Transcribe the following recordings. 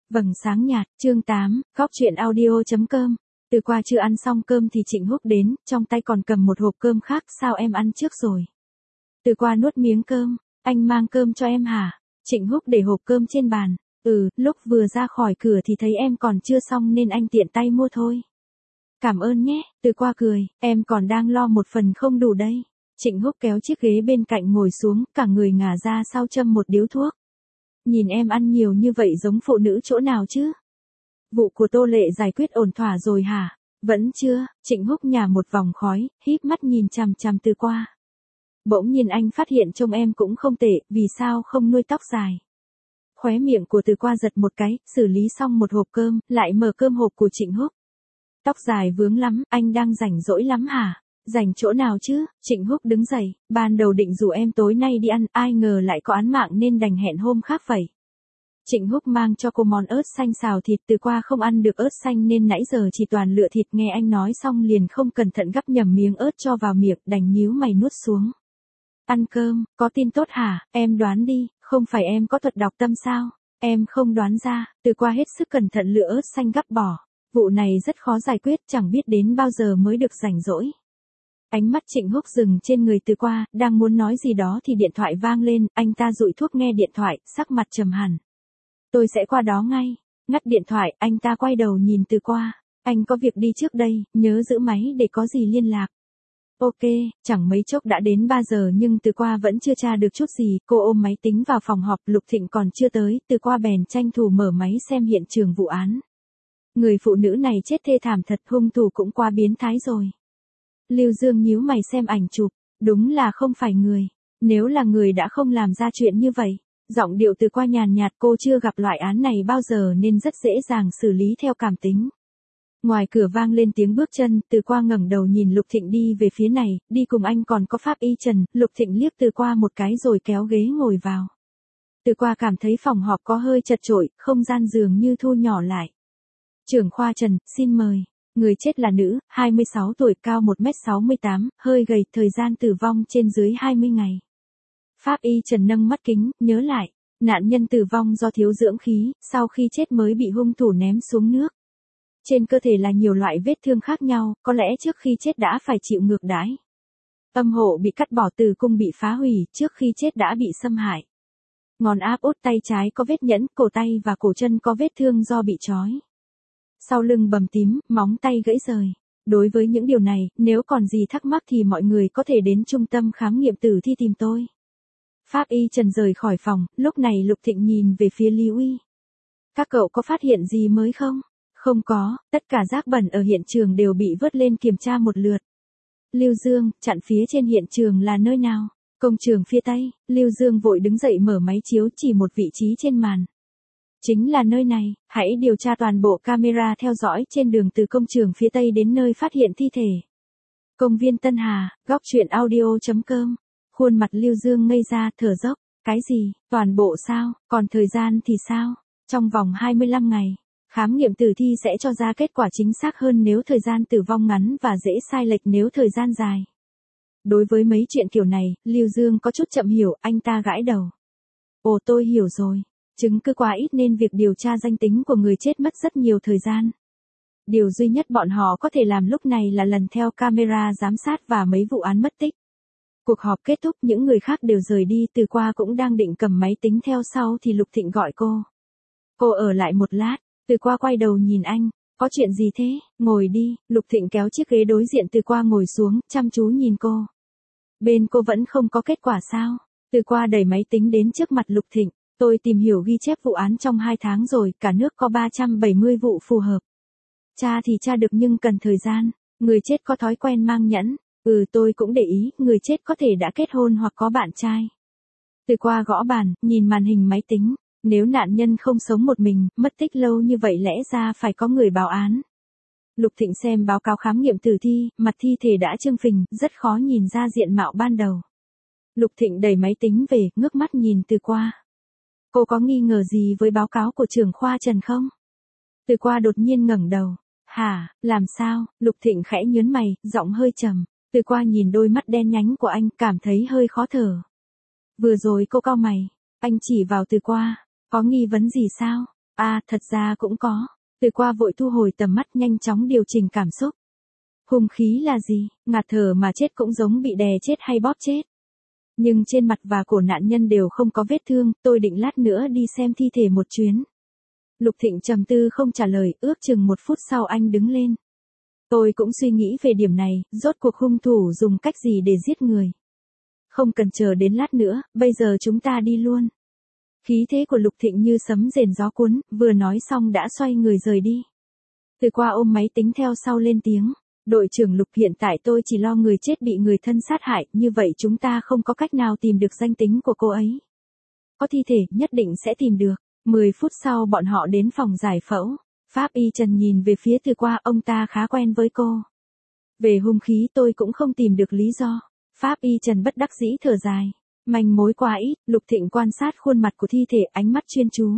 Vầng sáng nhạt, chương 8, góc truyện audio.com. Từ qua chưa ăn xong cơm thì Trịnh Húc đến, trong tay còn cầm một hộp cơm khác, sao em ăn trước rồi? Từ qua nuốt miếng cơm, anh mang cơm cho em hả? Trịnh Húc để hộp cơm trên bàn, lúc vừa ra khỏi cửa thì thấy em còn chưa xong nên anh tiện tay mua thôi. Cảm ơn nhé, Từ qua cười, em còn đang lo một phần không đủ đây. Trịnh Húc kéo chiếc ghế bên cạnh ngồi xuống, cả người ngả ra sau châm một điếu thuốc. Nhìn em ăn nhiều như vậy giống phụ nữ chỗ nào chứ? Vụ của Tô Lệ giải quyết ổn thỏa rồi hả? Vẫn chưa, Trịnh Húc nhả một vòng khói, híp mắt nhìn chằm chằm Từ qua. Bỗng nhiên anh phát hiện trông em cũng không tệ, vì sao không nuôi tóc dài? Khóe miệng của Từ qua giật một cái, xử lý xong một hộp cơm, lại mở cơm hộp của Trịnh Húc. Tóc dài vướng lắm, anh đang rảnh rỗi lắm hả? Rảnh chỗ nào chứ? Trịnh Húc đứng dậy, ban đầu định rủ em tối nay đi ăn, ai ngờ lại có án mạng nên đành hẹn hôm khác vậy. Trịnh Húc mang cho cô món ớt xanh xào thịt, Từ qua không ăn được ớt xanh nên nãy giờ chỉ toàn lựa thịt, nghe anh nói xong liền không cẩn thận gắp nhầm miếng ớt cho vào miệng, đành nhíu mày nuốt xuống. Ăn cơm, có tin tốt hả? Em đoán đi, không phải em có thuật đọc tâm sao? Em không đoán ra, Từ qua hết sức cẩn thận lựa ớt xanh gắp bỏ. Vụ này rất khó giải quyết, chẳng biết đến bao giờ mới được rảnh rỗi. Ánh mắt Trịnh Húc dừng trên người Từ qua, đang muốn nói gì đó thì điện thoại vang lên, anh ta dụi thuốc nghe điện thoại, sắc mặt trầm hẳn. Tôi sẽ qua đó ngay. Ngắt điện thoại, anh ta quay đầu nhìn Từ qua. Anh có việc đi trước đây, nhớ giữ máy để có gì liên lạc. Ok, chẳng mấy chốc đã đến 3 giờ nhưng Từ qua vẫn chưa tra được chút gì, cô ôm máy tính vào phòng họp, Lục Thịnh còn chưa tới, Từ qua bèn tranh thủ mở máy xem hiện trường vụ án. Người phụ nữ này chết thê thảm thật, hung thủ cũng quá biến thái rồi. Lưu Dương nhíu mày xem ảnh chụp, đúng là không phải người. Nếu là người đã không làm ra chuyện như vậy. Giọng điệu Từ qua nhàn nhạt, cô chưa gặp loại án này bao giờ nên rất dễ dàng xử lý theo cảm tính. Ngoài cửa vang lên tiếng bước chân, Từ qua ngẩng đầu nhìn Lục Thịnh đi về phía này, đi cùng anh còn có Pháp Y Trần, Lục Thịnh liếc Từ qua một cái rồi kéo ghế ngồi vào. Từ qua cảm thấy phòng họp có hơi chật chội, không gian dường như thu nhỏ lại. Trưởng khoa Trần, xin mời. Người chết là nữ, 26 tuổi, cao 1m68, hơi gầy, thời gian tử vong trên dưới 20 ngày. Pháp Y Trần nâng mắt kính, nhớ lại, nạn nhân tử vong do thiếu dưỡng khí, sau khi chết mới bị hung thủ ném xuống nước. Trên cơ thể là nhiều loại vết thương khác nhau, có lẽ trước khi chết đã phải chịu ngược đãi. Âm hộ bị cắt bỏ, tử cung bị phá hủy, trước khi chết đã bị xâm hại. Ngón áp út tay trái có vết nhẫn, cổ tay và cổ chân có vết thương do bị trói. Sau lưng bầm tím, móng tay gãy rời. Đối với những điều này, nếu còn gì thắc mắc thì mọi người có thể đến trung tâm khám nghiệm tử thi tìm tôi. Pháp Y Trần rời khỏi phòng, lúc này Lục Thịnh nhìn về phía Lý Uy. Các cậu có phát hiện gì mới không? Không có, tất cả rác bẩn ở hiện trường đều bị vớt lên kiểm tra một lượt. Lưu Dương, chặn phía trên hiện trường là nơi nào? Công trường phía Tây. Lưu Dương vội đứng dậy mở máy chiếu chỉ một vị trí trên màn. Chính là nơi này, hãy điều tra toàn bộ camera theo dõi trên đường từ công trường phía Tây đến nơi phát hiện thi thể. Công viên Tân Hà, góc truyện audio.com. Khuôn mặt Lưu Dương ngây ra, thở dốc. Cái gì, toàn bộ sao, còn thời gian thì sao? Trong vòng 25 ngày, khám nghiệm tử thi sẽ cho ra kết quả chính xác hơn nếu thời gian tử vong ngắn và dễ sai lệch nếu thời gian dài. Đối với mấy chuyện kiểu này, Lưu Dương có chút chậm hiểu, anh ta gãi đầu. Ồ, tôi hiểu rồi. Chứng cứ quá ít nên việc điều tra danh tính của người chết mất rất nhiều thời gian. Điều duy nhất bọn họ có thể làm lúc này là lần theo camera giám sát và mấy vụ án mất tích. Cuộc họp kết thúc, những người khác đều rời đi, Từ qua cũng đang định cầm máy tính theo sau thì Lục Thịnh gọi cô. Cô ở lại một lát, Từ qua quay đầu nhìn anh, có chuyện gì thế, ngồi đi, Lục Thịnh kéo chiếc ghế đối diện Từ qua ngồi xuống, chăm chú nhìn cô. Bên cô vẫn không có kết quả sao? Từ qua đẩy máy tính đến trước mặt Lục Thịnh. Tôi tìm hiểu ghi chép vụ án trong 2 tháng rồi, cả nước có 370 vụ phù hợp. Tra thì tra được nhưng cần thời gian. Người chết có thói quen mang nhẫn. Tôi cũng để ý, người chết có thể đã kết hôn hoặc có bạn trai. Từ qua gõ bàn, nhìn màn hình máy tính. Nếu nạn nhân không sống một mình, mất tích lâu như vậy lẽ ra phải có người báo án. Lục Thịnh xem báo cáo khám nghiệm tử thi, mặt thi thể đã trương phình, rất khó nhìn ra diện mạo ban đầu. Lục Thịnh đẩy máy tính về, ngước mắt nhìn Từ qua. Cô có nghi ngờ gì với báo cáo của trưởng khoa Trần không? Từ qua đột nhiên ngẩng đầu. Hả, làm sao? Lục Thịnh khẽ nhớn mày, giọng hơi trầm. Từ qua nhìn đôi mắt đen nhánh của anh, cảm thấy hơi khó thở. Vừa rồi cô cau mày. Anh chỉ vào Từ qua. Có nghi vấn gì sao? Thật ra cũng có. Từ qua vội thu hồi tầm mắt, nhanh chóng điều chỉnh cảm xúc. Hung khí là gì? Ngạt thở mà chết cũng giống bị đè chết hay bóp chết. Nhưng trên mặt và cổ nạn nhân đều không có vết thương, tôi định lát nữa đi xem thi thể một chuyến. Lục Thịnh trầm tư không trả lời, ước chừng 1 phút sau anh đứng lên. Tôi cũng suy nghĩ về điểm này, rốt cuộc hung thủ dùng cách gì để giết người. Không cần chờ đến lát nữa, bây giờ chúng ta đi luôn. Khí thế của Lục Thịnh như sấm rền gió cuốn, vừa nói xong đã xoay người rời đi. Từ qua ôm máy tính theo sau lên tiếng. Đội trưởng Lục, hiện tại tôi chỉ lo người chết bị người thân sát hại, như vậy chúng ta không có cách nào tìm được danh tính của cô ấy. Có thi thể, nhất định sẽ tìm được. 10 phút sau bọn họ đến phòng giải phẫu. Pháp y Trần nhìn về phía Từ qua, ông ta khá quen với cô. Về hung khí tôi cũng không tìm được lý do. Pháp y Trần bất đắc dĩ thở dài. Manh mối quá ít. Lục Thịnh quan sát khuôn mặt của thi thể, ánh mắt chuyên chú.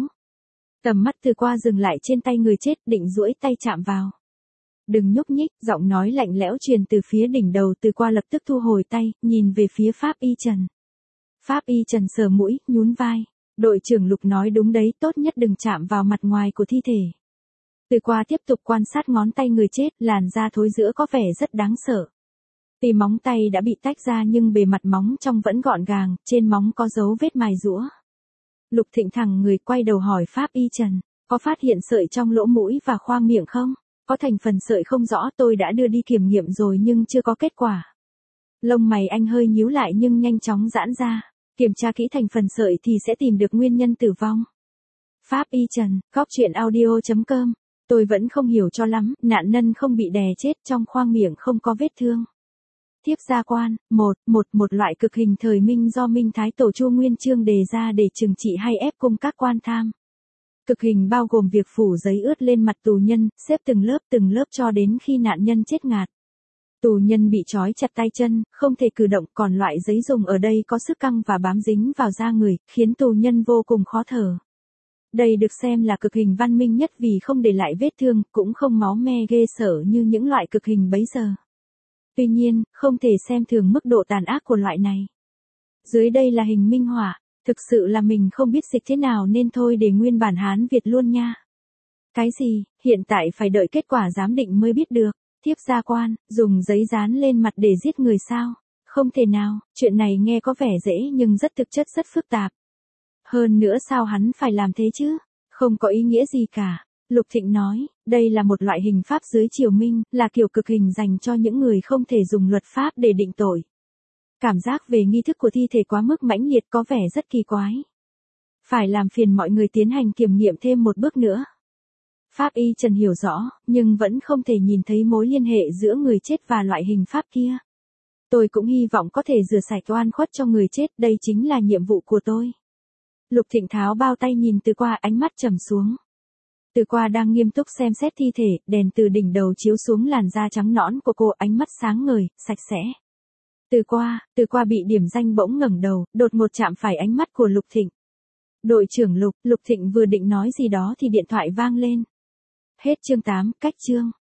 Tầm mắt Từ qua dừng lại trên tay người chết, định duỗi tay chạm vào. Đừng nhúc nhích, giọng nói lạnh lẽo truyền từ phía đỉnh đầu. Từ qua lập tức thu hồi tay, nhìn về phía Pháp y Trần. Pháp y Trần sờ mũi, nhún vai. Đội trưởng Lục nói đúng đấy, tốt nhất đừng chạm vào mặt ngoài của thi thể. Từ qua tiếp tục quan sát ngón tay người chết, làn da thối rữa có vẻ rất đáng sợ. Tuy móng tay đã bị tách ra nhưng bề mặt móng trong vẫn gọn gàng, trên móng có dấu vết mài rũa. Lục Thịnh thẳng người quay đầu hỏi Pháp y Trần, có phát hiện sợi trong lỗ mũi và khoang miệng không? Có thành phần sợi không rõ, tôi đã đưa đi kiểm nghiệm rồi nhưng chưa có kết quả. Lông mày anh hơi nhíu lại nhưng nhanh chóng giãn ra. Kiểm tra kỹ thành phần sợi thì sẽ tìm được nguyên nhân tử vong. Pháp y Trần, goctruyện.audio.com. Tôi vẫn không hiểu cho lắm, nạn nhân không bị đè chết, trong khoang miệng không có vết thương. Thiếp gia quan, một loại cực hình thời Minh do Minh Thái Tổ Chu Nguyên Chương đề ra để trừng trị hay ép cung các quan tham. Cực hình bao gồm việc phủ giấy ướt lên mặt tù nhân, xếp từng lớp cho đến khi nạn nhân chết ngạt. Tù nhân bị trói chặt tay chân, không thể cử động, còn loại giấy dùng ở đây có sức căng và bám dính vào da người, khiến tù nhân vô cùng khó thở. Đây được xem là cực hình văn minh nhất vì không để lại vết thương, cũng không máu me ghê sợ như những loại cực hình bấy giờ. Tuy nhiên, không thể xem thường mức độ tàn ác của loại này. Dưới đây là hình minh họa, thực sự là mình không biết dịch thế nào nên thôi để nguyên bản Hán Việt luôn nha. Cái gì, hiện tại phải đợi kết quả giám định mới biết được. Thiếp gia quan, dùng giấy dán lên mặt để giết người sao? Không thể nào, chuyện này nghe có vẻ dễ nhưng rất thực chất rất phức tạp. Hơn nữa sao hắn phải làm thế chứ? Không có ý nghĩa gì cả. Lục Thịnh nói, đây là một loại hình pháp dưới triều Minh, là kiểu cực hình dành cho những người không thể dùng luật pháp để định tội. Cảm giác về nghi thức của thi thể quá mức mãnh liệt có vẻ rất kỳ quái. Phải làm phiền mọi người tiến hành kiểm nghiệm thêm một bước nữa. Pháp y Trần hiểu rõ, nhưng vẫn không thể nhìn thấy mối liên hệ giữa người chết và loại hình pháp kia. Tôi cũng hy vọng có thể rửa sạch oan khuất cho người chết, đây chính là nhiệm vụ của tôi. Lục Thịnh tháo bao tay nhìn Từ qua, ánh mắt trầm xuống. Từ qua đang nghiêm túc xem xét thi thể, đèn từ đỉnh đầu chiếu xuống làn da trắng nõn của cô, ánh mắt sáng ngời, sạch sẽ. Từ qua bị điểm danh bỗng ngẩng đầu, đột ngột chạm phải ánh mắt của Lục Thịnh. Đội trưởng Lục, Lục Thịnh vừa định nói gì đó thì điện thoại vang lên. Hết chương 8, cách chương.